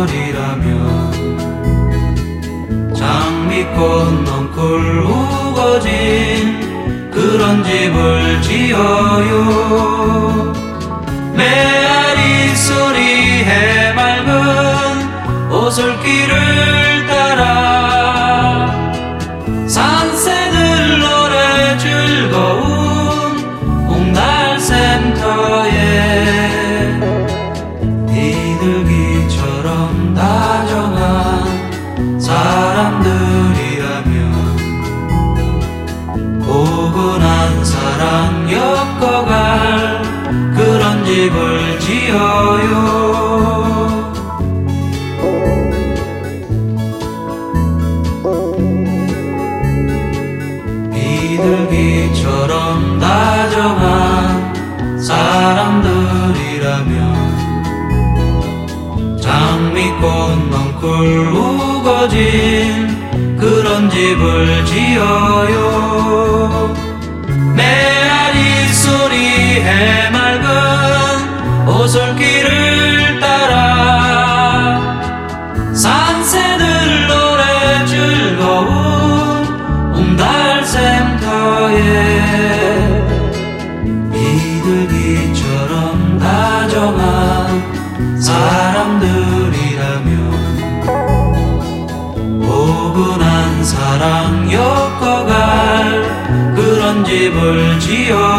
사람들이라면 장미꽃 넝쿨 우거진 그런 집을 지어요. 메아리 소리 해맑은 오솔길을 따라 산새들 노래 즐거운 옥날샘터에 비둘기처럼 다정한 사람들이라면 포근한 사랑 엮어갈 그런 집을 지어요. 비둘기처럼 다정한 사람들이라면 장미꽃 넝쿨 우거진 그런 집을 지어요. 메아리 소리 해맑은 오솔길을 따라 산새들 노래 즐거운 옥날샘터에 비둘기처럼 다정한 사람들이라면 포근한 사랑 엮어갈 그런 집을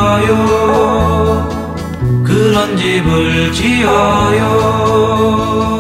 지어요. 그런 집을 지어요.